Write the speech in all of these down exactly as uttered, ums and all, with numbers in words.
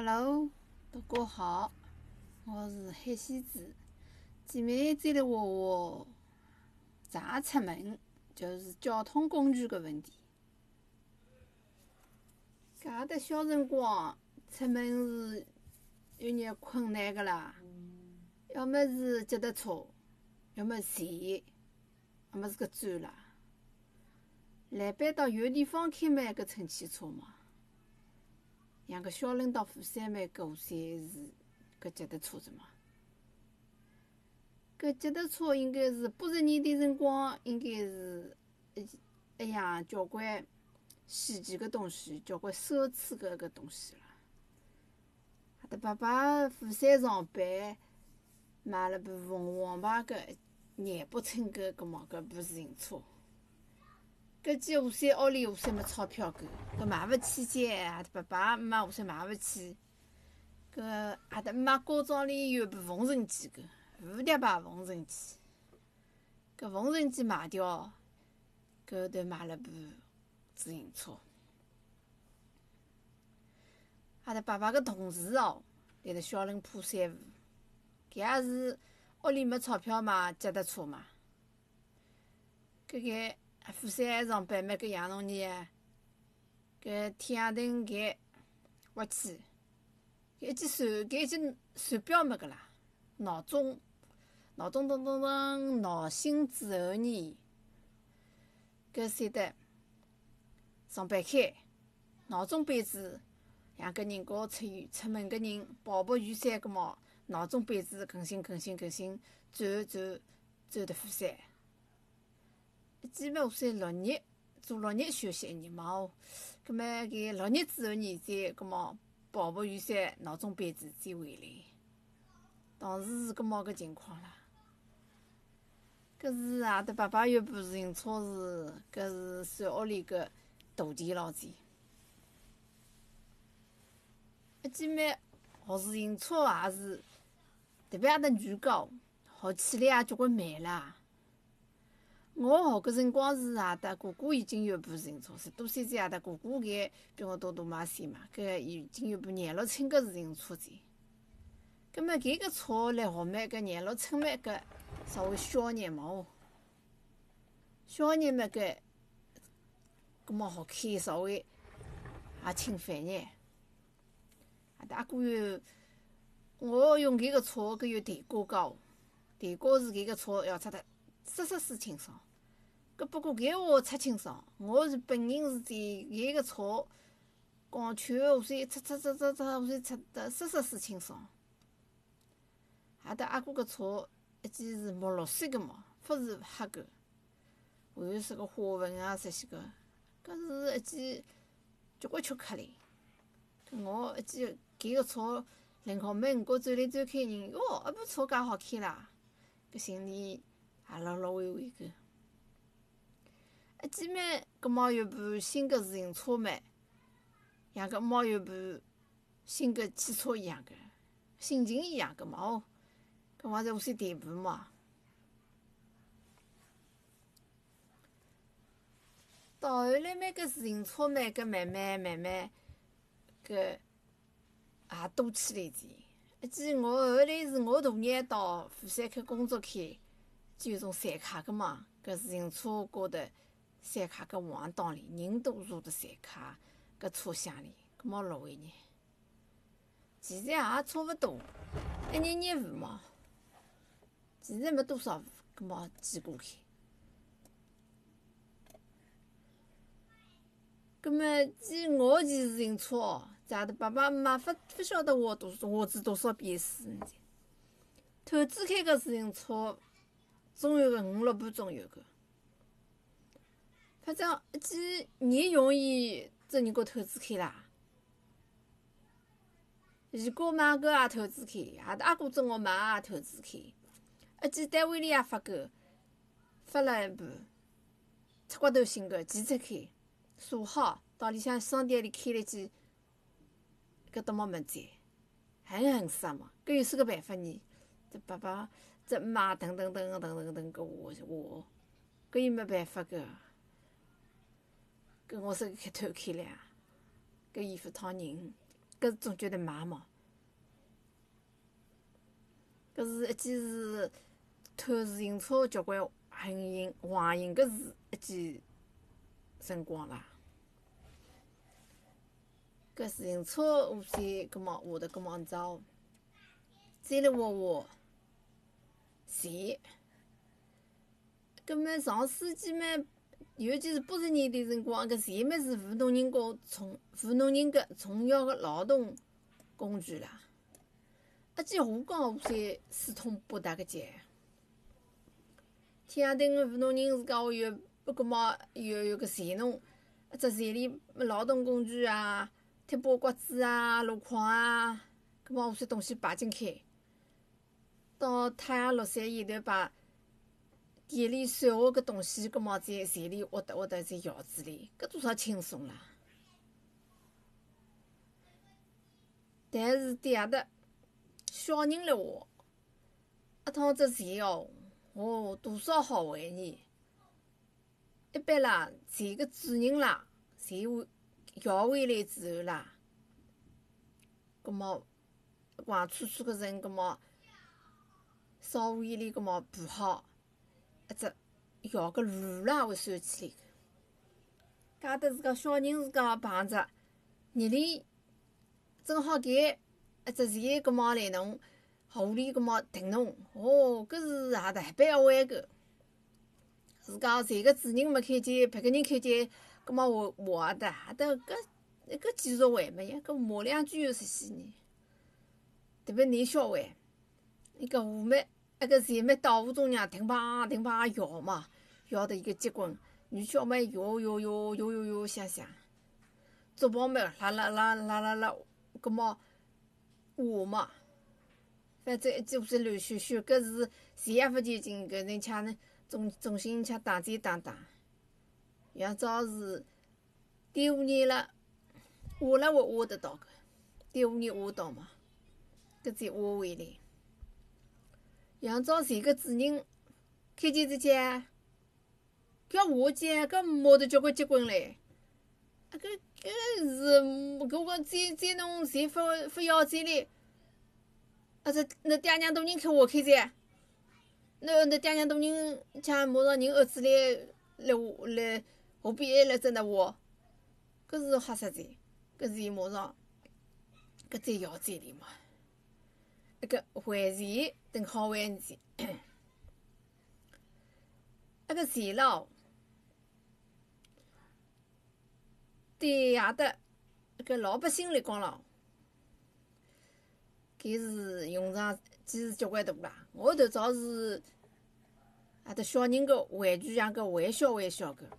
Hello，大家好，我是海西子。姐妹再来话话咋出门，就是交通工具个问题。搿搭小辰光出门是有眼困难个啦，要么是脚踏车，要么是船，要么是搿转啦。来班到远地方开嘛，搿乘汽车嘛。像搿小人到富山蛮过山是搿脚踏车子嘛。搿脚踏车应该是八十年代辰光，应该是一一样交关稀奇个东西，交关奢侈个搿东西啦。阿拉爸爸富山上班，买了部凤凰牌个廿八寸个搿么搿部自行车。搿记下山屋里下山没钞票够，搿买勿起些，阿拉爸爸妈下山买勿起。搿阿拉妈高中里有部缝纫机个，蝴蝶牌缝纫机。搿缝纫机卖掉，搿头买了部自行车。阿拉爸爸个同事哦，来了小人破三户，搿也是屋里没钞票买脚踏车嘛。搿个富山上班嘛，搿杨侬年搿天夜灯搿滑稽，搿一记手搿一记手表没个啦，闹钟闹钟咚咚咚闹醒之后呢，搿三得上班开闹钟板子，像搿人高出远出门搿人跑步远山搿么闹钟板子更新更新更新，最后走走到富山。基本下山六日，做六日休息一日嘛哦。葛末搿六日之后呢，再葛末跑步远山闹钟板子再回来。当时是搿么个情况啦。搿是阿拉爸爸有部自行车是，搿是算屋里个大地老钱。一记蛮学自行车也是，特别阿搭女高，学起来也交关慢啦。我学搿辰光是阿搭哥哥已经有部自行车，十多岁子阿搭哥哥搿比我多大码岁嘛，搿已经有部廿六寸个自行车子。葛末搿个车来学嘛，搿廿六寸嘛搿稍微小眼嘛哦，小眼嘛搿，葛末好开稍微也轻翻眼。阿搭阿哥有，我用搿个车搿有代价高，代价是搿个车要出得瑟瑟斯清爽。搿不过搿话出清爽，我是本人是在搿个车光圈下山出出出出出下山出得瑟瑟斯清爽。阿搭阿哥个车一记是墨绿色个嘛，不是黑个，还有啥个花纹啊这些个，搿是一记交关吃克哩。搿我一记搿个车临好门口走来走去人，哟，搿部车介好开啦，搿心里也乐乐喂喂个。一记嘛，搿猫有部新个自行车嘛，像搿猫有部新个汽车一样个，心情一样个嘛哦。搿我在下山代步嘛。到后来嘛，搿自行车嘛，搿慢慢慢慢搿也多起来点。一记我后来是我大爷到富山开工作开，就有种散卡个嘛，搿自行车高头散卡搿黄档里，人多坐的散卡搿车厢里，搿么六位呢？其实也差勿多，一日日户嘛。其实没多少户，搿么挤过去。搿么记我骑自行车哦，在阿拉爸爸妈妈勿勿晓得我多我骑多少遍数呢？投资开个自行车，总有个五六半钟有个。反正一记人容易真人家投资开啦。姨哥买个也投资开，阿拉阿哥正好买也投资开。一记单位里也发够，发了一部出骨头型个汽车开，锁好到里向商店里开了记，搿搭么没载，很很傻嘛。搿有啥个办法呢？这爸爸这妈等等等等等等搿我我，搿有没办法个？搿我是开偷开了呀，搿衣服讨人。 搿总觉得买嘛。搿是一记是偷自行车交关横行横行搿是一记辰光啦。搿自行车无线搿么下头搿么走，再来挖挖钱。搿么上世纪嘛，尤其是八十年代辰光，搿钱嘛是富农人高重富农人个重要个劳动工具啦。而且我讲无线四通八达个节，天下头个富农人自家有搿么有有个财农，一只财力劳动工具啊，铁把刮子啊、路况啊，搿么无线东西摆进去，到太阳落山以头把店里算好搿东西，搿么再财力挖得挖得在窑子里，搿多少轻松啦！但是底下头小人来挖，一趟只钱哦，哦，多少好怀念！一般啦，钱个主人啦，钱回要回来之后啦，葛末黄粗粗个人，葛末烧碗里葛末铺好一只摇个炉啦，会收起来。加得自家小人自家碰着，日里正好搿一只钱，葛末来弄屋里葛末停弄，哦，搿是也特别一回个。自家赚个主人没看见，别个人看见，葛末我我也得也得搿搿技术会没呀？搿骂两句有实些呢。特别男小孩，伊搿河马，那个钱马到河中央停砰停砰摇嘛，摇得一个结棍。女小妹摇摇摇摇摇摇响响，竹炮妹啦啦啦啦啦啦，葛末下嘛，反正一记下乱咻咻，搿是钱也勿见劲，搿人家呢重重新吃打击打打，像早是第五年了，挖了会挖得到个，第五年挖到嘛，搿再挖回来。像早前个主人看见只家，搿我家搿摸得交关结棍唻，啊搿搿是搿我再再弄钱发发腰子里，啊这那爹娘大人看我看见。那那爹娘大人像马上人儿子来来来河边来在那挖，搿是瞎实在，搿是伊马上搿再摇在里嘛，一个还钱等好还钱，那个钱咯，对夜的搿老百姓来讲咯，搿是用场其实交关大啦。我头早是阿搭小人个玩具像搿玩笑玩笑个，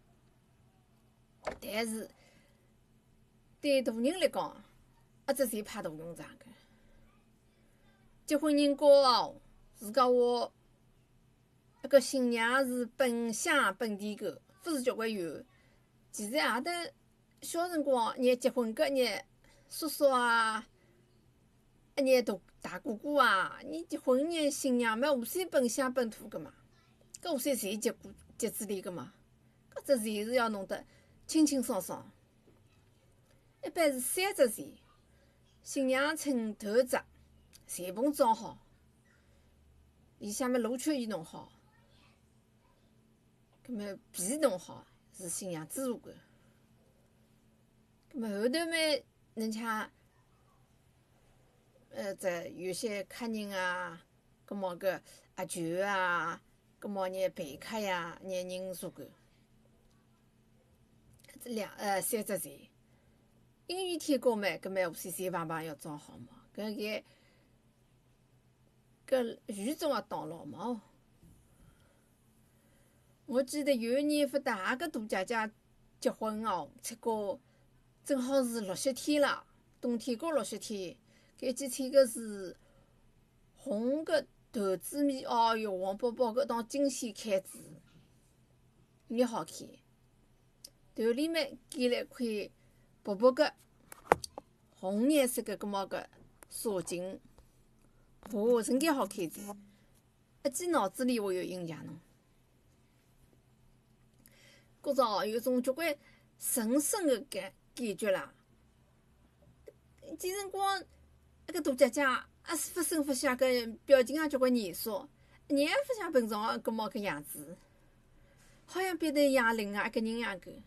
但是对大人来讲，一只钱派大用场个。结婚人家哦，自家话那个新娘是本乡本地个，不是交关远。其实阿搭小辰光，伢结婚搿伢叔叔啊，一眼大大哥哥啊，你结婚伢新娘嘛，无线本乡本土个嘛，搿无线侪结过结子里个嘛，搿只钱是要弄得清清爽爽。一般是三只钱，新娘称头只，裁缝装好，里向面罗圈衣弄好，葛末皮弄好是新娘子做个，葛末后头嘛，人家。呃，这有些客人啊，葛末个阿舅啊，葛末伢陪客呀，伢人做个，这两呃三只钱，姻缘天高嘛，搿么无线三棒棒要装好嘛，搿个搿雨总也打牢嘛哦。我记得有一年发大个大姐姐结婚哦，出国正好是落雪天啦，冬天高落雪天。搿几天个是红个豆子面，哦哟，黄包包搿当金线开子，你好看。头里面系了一块薄薄个红颜色个搿么个纱巾，哦，真个好看子。一记脑子里我有印象喏，觉着哦有种交关神圣个感感觉啦。 见辰光那个大姐姐啊是发声发响，搿表情也交关严肃，人也勿像平常搿么搿样子，好像变得像另外一个人样个，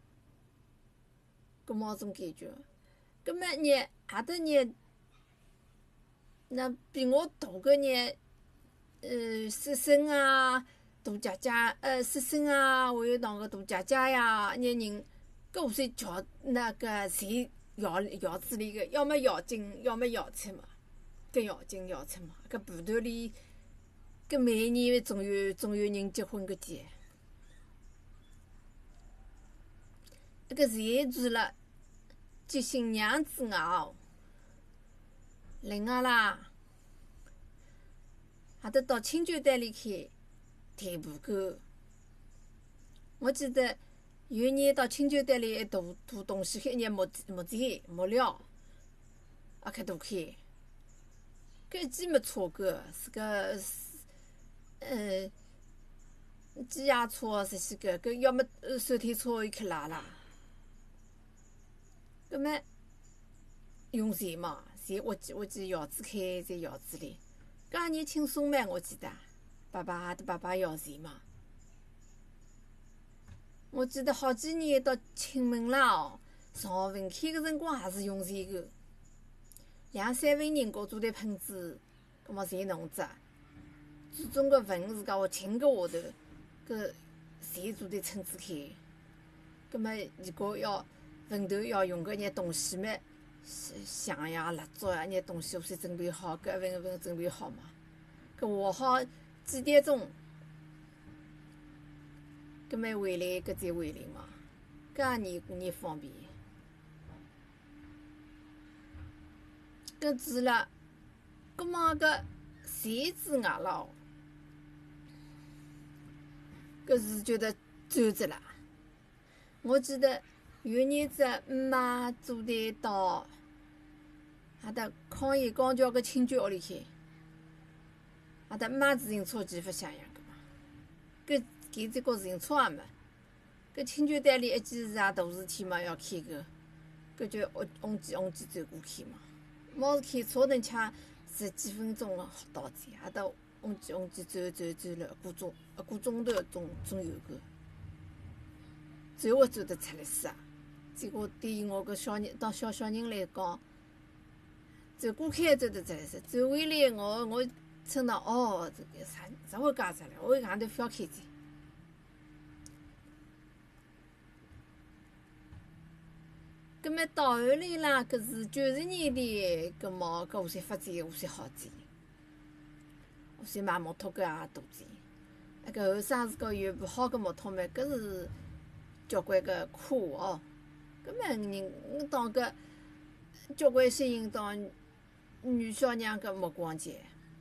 搿么种感觉。葛末热阿搭热，那比我大个热，呃，婶婶啊。大姐姐，呃，婶婶啊，还有当个大姐姐呀，那人，搿下侪桥那个侪摇摇子里个，要么摇进，要么摇出嘛，搿摇进摇出嘛，搿部头里，搿每年总有总有人结婚个节，搿侪除了接新娘之外哦，另外啦，还得到亲眷堆里去。谈爬沟，我记得有一年到亲眷堆里大大东西开，一眼木木材木料，也开大开。搿一记没车个，是个呃机械车这些个，搿要么手推车又开拉拉。搿么用钱嘛，钱我记我记窑子开在窑子里，搿年轻松蛮，我记得。爸爸还得爸爸要钱嘛？我记得好几年到请门啦哦，上分开个辰光也是用钱个，两三份人工做台喷子，葛末侪弄只，最终个份自家我请个下头，搿侪做台村子开，葛末如果要坟头要用个眼东西嘛，香呀、蜡烛呀，眼东西我先准备好，搿一份一份准备好嘛，搿和好。几点钟？搿么回来，搿再回来嘛，搿也年年方便。搿除了，葛么搿钱之外咯，搿是觉得转折啦。我记得有一年子妈做台到，阿搭康业江桥搿亲眷屋里去。阿搭买自行车骑勿像样个嘛，搿搿只觉自行车也没，搿亲眷堆里一件事也大事体嘛，要开个，搿就嗡嗡叽嗡叽走过去嘛。猫是开车能抢十几分钟个到站，阿搭嗡叽嗡叽走走走了一个钟一个钟头总总有个，走也走得出来是啊。结果对于我搿小人当小小人来讲，走过去也走得出来是，走回来我我。称到哦，这个啥啥会介出来？我一讲头非要开车。葛末到后来啦，搿是九十年代，葛末搿下才发展，下才好转。下才买摩托搿也大转。那搿后生自家有部好个摩托嘛，搿是交关个课哦。葛末人当搿交关些人当女小娘搿目光节。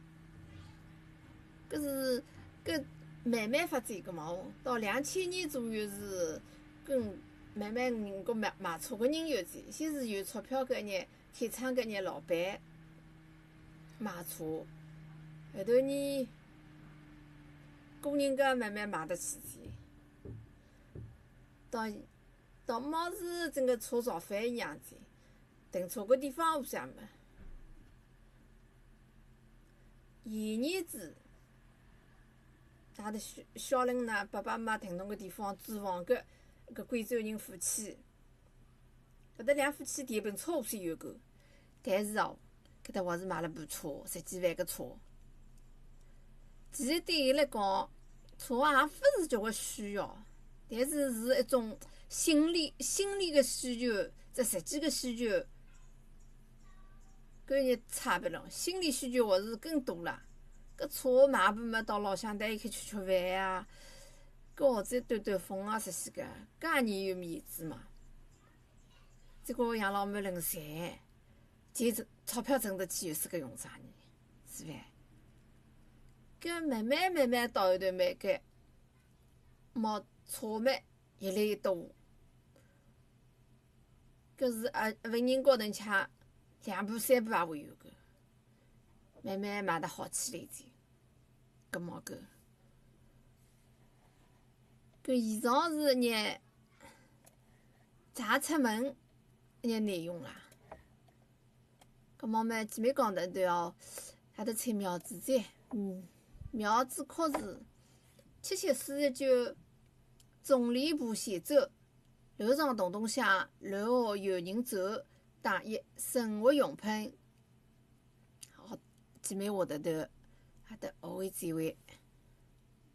搿是搿慢慢发展个嘛，到两千年左右是跟慢慢人家买买车个人有钱，先是有钞票搿眼开厂搿眼老板买车，后头呢个人家慢慢买得起钱，到到貌似整个车造反一样子，停车个地方下没，现年子。阿搭小小人呢，爸爸妈妈停侬个地方租房个，搿贵州人夫妻，搿搭两夫妻第一本车先有个，但是哦，搿搭还是买了部车，十几万个车。其实对伊来讲，车也勿是交关需要，但是是一种心理心理个需求，只实际个需求，搿有差别咯。心理需求还是更多啦。搿车买部嘛，到老乡带伊去吃吃饭呀，搿或者兜兜风啊，这些个，搿也有面子嘛。结果养老没人赚，钱挣钞票挣得起，又是个用啥呢？是伐？搿慢慢慢慢到后头，慢搿毛车嘛越来越多，搿是啊，一份人高头抢两部三部也会有个，慢慢买得好起来点。搿么搿，搿以上是一眼查出门一眼内容啦。 葛末嘛，姐妹讲的对哦，还得采苗子栽，嗯，苗子确实七七四十九，种里步行走，路上动动响，路下有人走，打一生活用品。好，姐妹话得头，还得学会再会。